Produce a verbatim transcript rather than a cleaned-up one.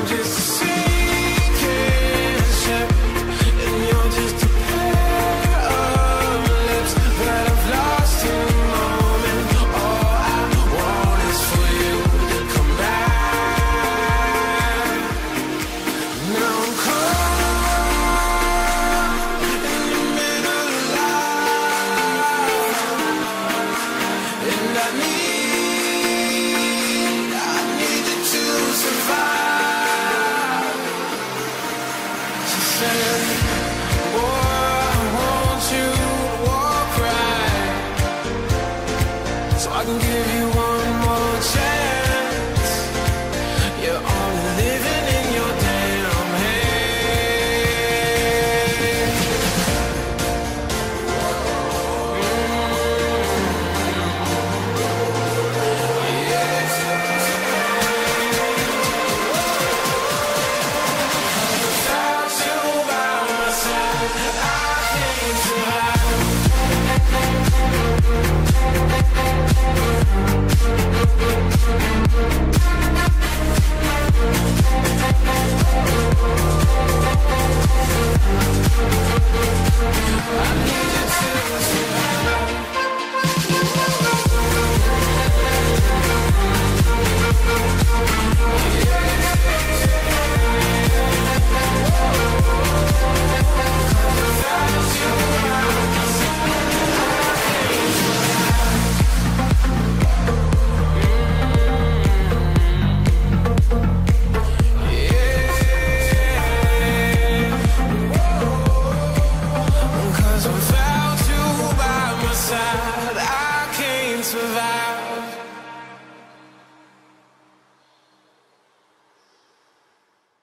just a sinking ship, and you're just a pair of lips that I've lost in the moment. All I want is for you to come back. Now I'm caught in the middle of life, and I need, I need you to survive. She said, boy, I want you to walk right, so I can give you one more chance. You're only living in your damn head. Without you by my side, I can't survive. I need you to survive. Without you by my side, cause without you by my side,